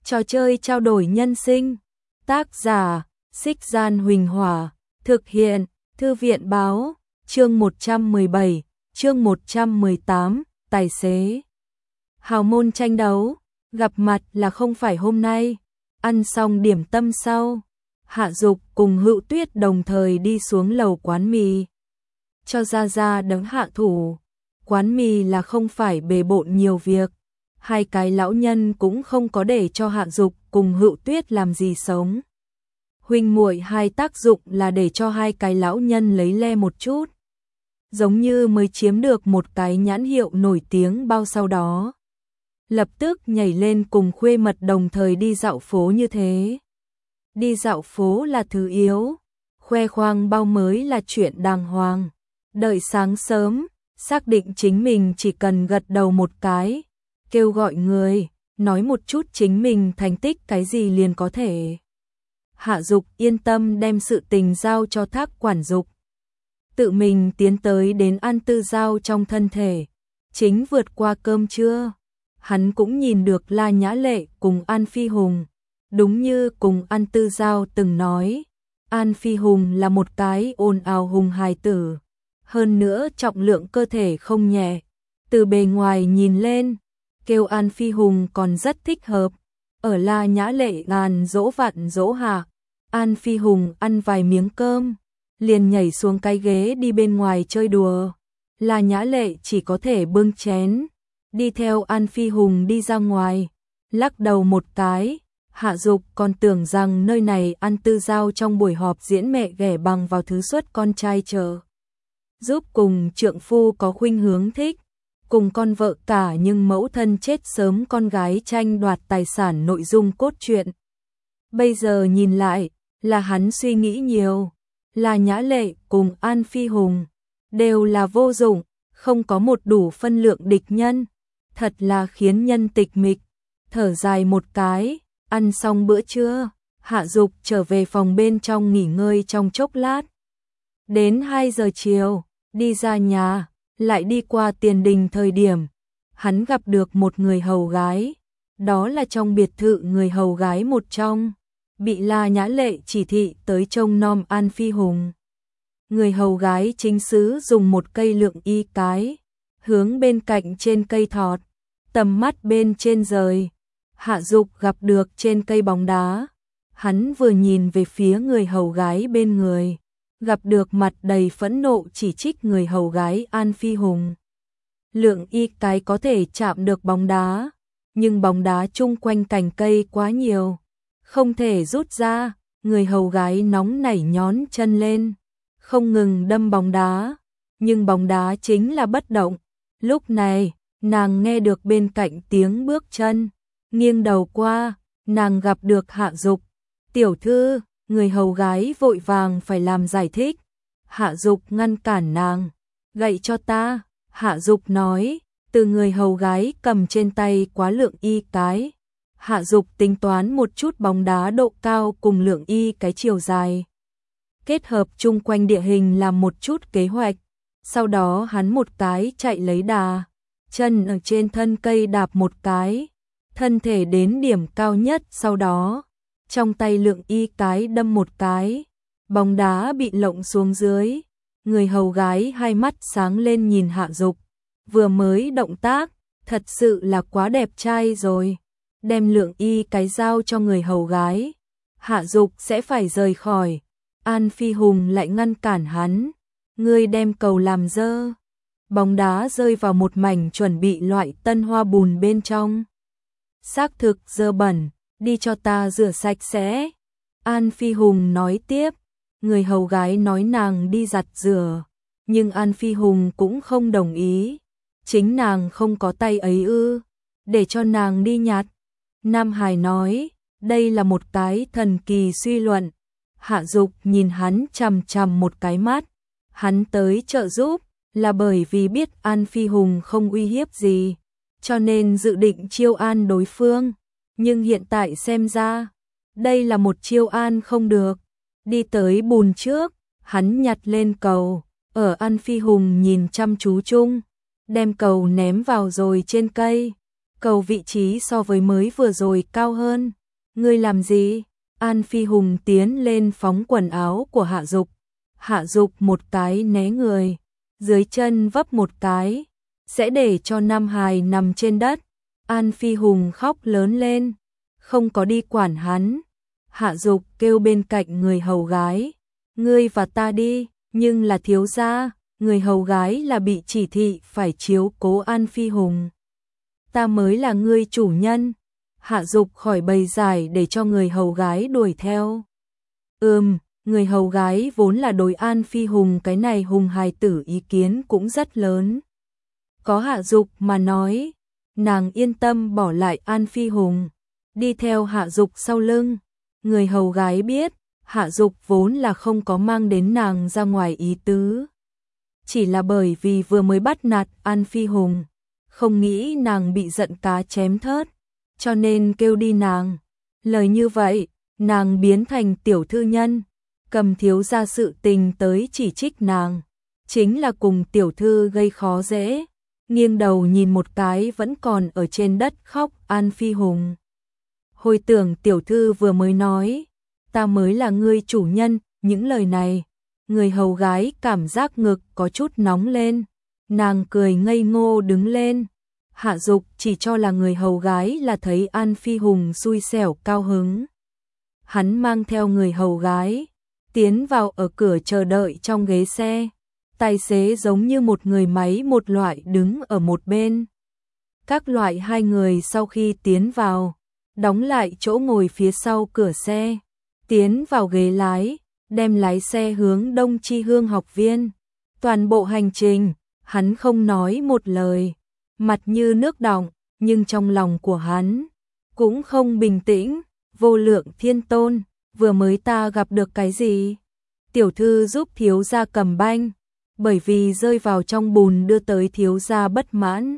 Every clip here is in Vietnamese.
Trò chơi trao đổi nhân sinh. Tác giả: Xích Gian Huỳnh Hỏa. Thực hiện: Thư viện Báo. Chương 117, chương 118, tài xế. Hào môn tranh đấu, gặp mặt là không phải hôm nay. Ăn xong điểm tâm sau, Hạ Dục cùng Hữu Tuyết đồng thời đi xuống lầu quán mì. Cho Gia Gia đấng hạ thủ. Quán mì là không phải bề bộn nhiều việc. Hai cái lão nhân cũng không có để cho Hạ Dục cùng Hữu Tuyết làm gì sống. Huynh muội hai tác dụng là để cho hai cái lão nhân lấy le một chút. Giống như mới chiếm được một cái nhãn hiệu nổi tiếng bao sau đó. Lập tức nhảy lên cùng khuê mật đồng thời đi dạo phố như thế. Đi dạo phố là thứ yếu, khoe khoang bao mới là chuyện đàng hoàng. Đợi sáng sớm, xác định chính mình chỉ cần gật đầu một cái, kêu gọi người, nói một chút chính mình thành tích cái gì liền có thể. Hạ Dục yên tâm đem sự tình giao cho Thác quản dục. Tự mình tiến tới đến An Tư Giao trong thân thể. Chính vượt qua cơm trưa, hắn cũng nhìn được La Nhã Lệ cùng An Phi Hùng. Đúng như cùng An Tư Giao từng nói, An Phi Hùng là một cái ồn ào hùng hài tử. Hơn nữa trọng lượng cơ thể không nhẹ. Từ bề ngoài nhìn lên, kêu An Phi Hùng còn rất thích hợp. Ở La Nhã Lệ ngàn dỗ vặn dỗ hạ, An Phi Hùng ăn vài miếng cơm, liền nhảy xuống cái ghế đi bên ngoài chơi đùa. La Nhã Lệ chỉ có thể bưng chén, đi theo An Phi Hùng đi ra ngoài, lắc đầu một cái. Hạ Dục còn tưởng rằng nơi này An Tư Giao trong buổi họp diễn mẹ ghẻ bằng vào thứ suất con trai chờ. Giúp cùng trượng phu có khuynh hướng thích, cùng con vợ cả nhưng mẫu thân chết sớm con gái tranh đoạt tài sản nội dung cốt truyện. Bây giờ nhìn lại, là hắn suy nghĩ nhiều. La Nhã Lệ cùng An Phi Hùng đều là vô dụng, không có một đủ phân lượng địch nhân. Thật là khiến nhân tịch mịch. Thở dài một cái, ăn xong bữa trưa, Hạ Dục trở về phòng bên trong nghỉ ngơi trong chốc lát. Đến 2 giờ chiều, đi ra nhà, lại đi qua tiền đình thời điểm, hắn gặp được một người hầu gái. Đó là trong biệt thự người hầu gái một trong, bị La Nhã Lệ chỉ thị tới trông nom An Phi Hùng. Người hầu gái chính xứ dùng một cây lượng y cái, hướng bên cạnh trên cây thọt, tầm mắt bên trên rời. Hạ Dục gặp được trên cây bóng đá, hắn vừa nhìn về phía người hầu gái bên người, gặp được mặt đầy phẫn nộ chỉ trích người hầu gái An Phi Hùng. Lượng y cái có thể chạm được bóng đá, nhưng bóng đá chung quanh cành cây quá nhiều, không thể rút ra. Người hầu gái nóng nảy nhón chân lên, không ngừng đâm bóng đá, nhưng bóng đá chính là bất động. Lúc này, nàng nghe được bên cạnh tiếng bước chân, nghiêng đầu qua, nàng gặp được Hạ Dục. Tiểu thư, người hầu gái vội vàng phải làm giải thích. Hạ Dục ngăn cản nàng, gậy cho ta. Hạ Dục nói, từ người hầu gái cầm trên tay quá lượng y cái. Hạ Dục tính toán một chút bóng đá độ cao cùng lượng y cái chiều dài, kết hợp chung quanh địa hình làm một chút kế hoạch. Sau đó hắn một cái chạy lấy đà, chân ở trên thân cây đạp một cái, thân thể đến điểm cao nhất. Sau đó, trong tay lượng y cái đâm một cái, bóng đá bị lộng xuống dưới. Người hầu gái hai mắt sáng lên nhìn Hạ Dục, vừa mới động tác, thật sự là quá đẹp trai rồi. Đem lượng y cái giao cho người hầu gái, Hạ Dục sẽ phải rời khỏi. An Phi Hùng lại ngăn cản hắn, ngươi đem cầu làm dơ. Bóng đá rơi vào một mảnh chuẩn bị loại tân hoa bùn bên trong. Xác thực dơ bẩn, đi cho ta rửa sạch sẽ. An Phi Hùng nói tiếp. Người hầu gái nói nàng đi giặt rửa, nhưng An Phi Hùng cũng không đồng ý. Chính nàng không có tay ấy ư, để cho nàng đi nhặt. Nam Hải nói, đây là một cái thần kỳ suy luận. Hạ Dục nhìn hắn chằm chằm một cái mắt. Hắn tới trợ giúp là bởi vì biết An Phi Hùng không uy hiếp gì, cho nên dự định chiêu an đối phương. Nhưng hiện tại xem ra, đây là một chiêu an không được. Đi tới bùn trước, hắn nhặt lên cầu, ở An Phi Hùng nhìn chăm chú chung, đem cầu ném vào rồi trên cây. cầu vị trí so với mới vừa rồi cao hơn. Ngươi làm gì? An Phi Hùng tiến lên phóng quần áo của Hạ Dục. Hạ Dục một cái né người, dưới chân vấp một cái, sẽ để cho Nam Hải nằm trên đất. An Phi Hùng khóc lớn lên, không có đi quản hắn. Hạ Dục kêu bên cạnh người hầu gái, ngươi và ta đi, nhưng là thiếu gia. Người hầu gái là bị chỉ thị phải chiếu cố An Phi Hùng. Ta mới là ngươi chủ nhân. Hạ Dục khỏi bầy giải để cho người hầu gái đuổi theo. Người hầu gái vốn là đối An Phi Hùng cái này hùng hài tử ý kiến cũng rất lớn. Có Hạ Dục mà nói, nàng yên tâm bỏ lại An Phi Hùng, đi theo Hạ Dục sau lưng. Người hầu gái biết, Hạ Dục vốn là không có mang đến nàng ra ngoài ý tứ. Chỉ là bởi vì vừa mới bắt nạt An Phi Hùng, không nghĩ nàng bị giận cá chém thớt, cho nên kêu đi nàng. Lời như vậy, nàng biến thành tiểu thư nhân, cầm thiếu gia sự tình tới chỉ trích nàng, chính là cùng tiểu thư gây khó dễ. Nghiêng đầu nhìn một cái vẫn còn ở trên đất khóc An Phi Hùng. Hồi tưởng tiểu thư vừa mới nói, ta mới là ngươi chủ nhân, những lời này, người hầu gái cảm giác ngực có chút nóng lên, nàng cười ngây ngô đứng lên. Hạ Dục chỉ cho là người hầu gái là thấy An Phi Hùng xui xẻo cao hứng. Hắn mang theo người hầu gái, tiến vào ở cửa chờ đợi trong ghế xe. Tài xế giống như một người máy một loại đứng ở một bên. Các loại hai người sau khi tiến vào, đóng lại chỗ ngồi phía sau cửa xe, tiến vào ghế lái, đem lái xe hướng Đông Chi Hương học viên. Toàn bộ hành trình, hắn không nói một lời, mặt như nước đọng, nhưng trong lòng của hắn cũng không bình tĩnh. Vô Lượng Thiên Tôn, vừa mới ta gặp được cái gì? Tiểu thư giúp thiếu gia cầm banh, bởi vì rơi vào trong bùn đưa tới thiếu gia bất mãn.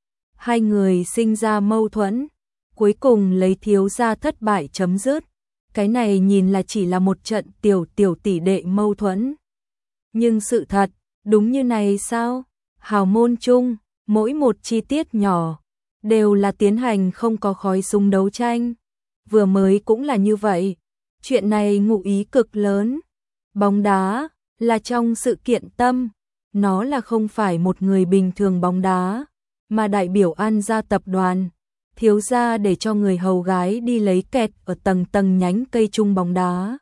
Hai người sinh ra mâu thuẫn, cuối cùng lấy thiếu gia thất bại chấm dứt. Cái này nhìn là chỉ là một trận tiểu tỷ đệ mâu thuẫn. Nhưng sự thật, đúng như này sao? Hào môn chung, mỗi một chi tiết nhỏ, đều là tiến hành không có khói súng đấu tranh. Vừa mới cũng là như vậy. Chuyện này ngụ ý cực lớn. Bóng đá là trong sự kiện tâm, nó là không phải một người bình thường bóng đá, mà đại biểu An gia tập đoàn. Thiếu gia để cho người hầu gái đi lấy kẹt ở tầng nhánh cây chung bóng đá,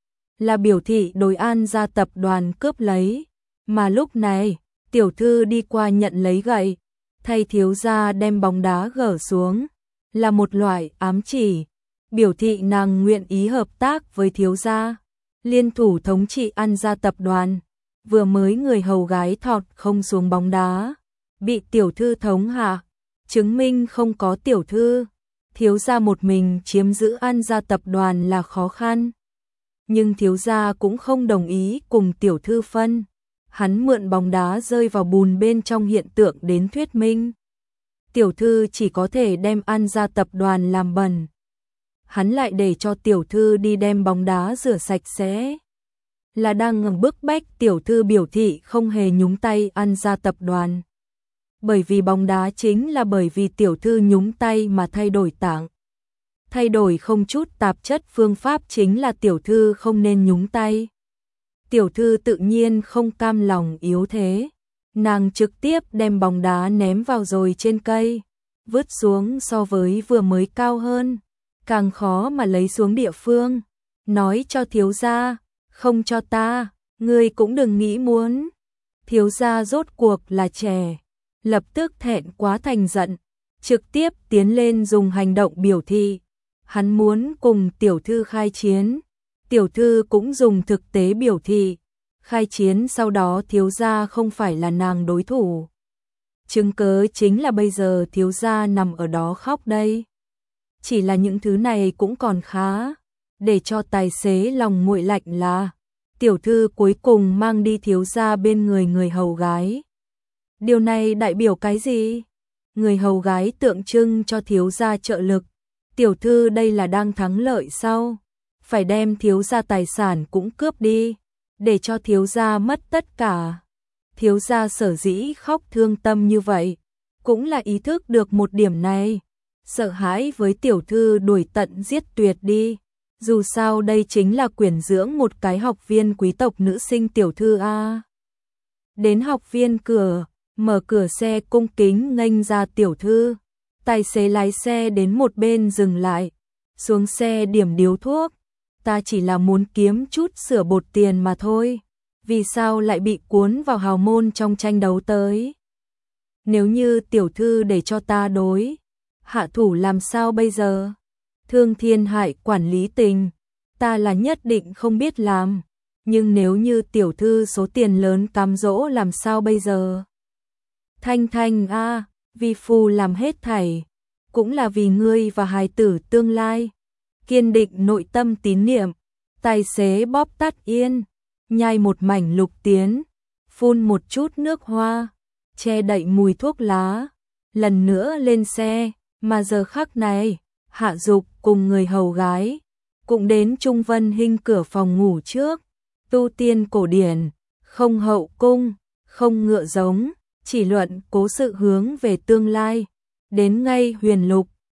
là biểu thị đối An gia tập đoàn cướp lấy. Mà lúc này, tiểu thư đi qua nhận lấy gậy, thay thiếu gia đem bóng đá gỡ xuống, là một loại ám chỉ, biểu thị nàng nguyện ý hợp tác với thiếu gia, liên thủ thống trị An gia tập đoàn. Vừa mới người hầu gái thọt không xuống bóng đá, bị tiểu thư thống hạ, chứng minh không có tiểu thư, thiếu gia một mình chiếm giữ An gia tập đoàn là khó khăn. Nhưng thiếu gia cũng không đồng ý cùng tiểu thư phân, hắn mượn bóng đá rơi vào bùn bên trong hiện tượng đến thuyết minh. Tiểu thư chỉ có thể đem An gia tập đoàn làm bẩn, hắn lại để cho tiểu thư đi đem bóng đá rửa sạch sẽ, là đang ngừng bức bách tiểu thư biểu thị không hề nhúng tay An gia tập đoàn. Bởi vì bóng đá chính là bởi vì tiểu thư nhúng tay mà thay đổi tảng. Thay đổi không chút tạp chất phương pháp chính là tiểu thư không nên nhúng tay. Tiểu thư tự nhiên không cam lòng yếu thế. Nàng trực tiếp đem bóng đá ném vào rồi trên cây, vứt xuống so với vừa mới cao hơn, càng khó mà lấy xuống địa phương. Nói cho thiếu gia, không cho ta, ngươi cũng đừng nghĩ muốn. Thiếu gia rốt cuộc là trẻ, lập tức thẹn quá thành giận, trực tiếp tiến lên dùng hành động biểu thị. Hắn muốn cùng tiểu thư khai chiến, tiểu thư cũng dùng thực tế biểu thị. Khai chiến sau đó thiếu gia không phải là nàng đối thủ. Chứng cớ chính là bây giờ thiếu gia nằm ở đó khóc đây. Chỉ là những thứ này cũng còn khá, để cho tài xế lòng nguội lạnh là tiểu thư cuối cùng mang đi thiếu gia bên người người hầu gái. Điều này đại biểu cái gì? Người hầu gái tượng trưng cho thiếu gia trợ lực. Tiểu thư đây là đang thắng lợi sao? Phải đem thiếu gia tài sản cũng cướp đi, để cho thiếu gia mất tất cả. Thiếu gia sở dĩ khóc thương tâm như vậy, cũng là ý thức được một điểm này. sợ hãi với tiểu thư đuổi tận giết tuyệt đi. Dù sao đây chính là quyển dưỡng một cái học viên quý tộc nữ sinh tiểu thư a. Đến học viên cửa, mở cửa xe cung kính nghênh ra tiểu thư. Tài xế lái xe đến một bên dừng lại, xuống xe điểm điếu thuốc. Ta chỉ là muốn kiếm chút sửa bột tiền mà thôi. Vì sao lại bị cuốn vào hào môn trong tranh đấu tới? Nếu như tiểu thư để cho ta đối hạ thủ làm sao bây giờ? Thương thiên hại quản lý tình, ta là nhất định không biết làm. Nhưng nếu như tiểu thư số tiền lớn cám dỗ làm sao bây giờ? Thanh Thanh a, vi phu làm hết thảy, cũng là vì ngươi và hài tử tương lai. Kiên định nội tâm tín niệm, tài xế bóp tắt yên, nhai một mảnh lục tiến, phun một chút nước hoa, che đậy mùi thuốc lá, lần nữa lên xe, mà giờ khắc này, Hạ Dục cùng người hầu gái cũng đến Trung Vân Hinh cửa phòng ngủ trước. Tu tiên cổ điển, không hậu cung, không ngựa giống, chỉ luận cố sự hướng về tương lai. Đến ngay Huyền Lục,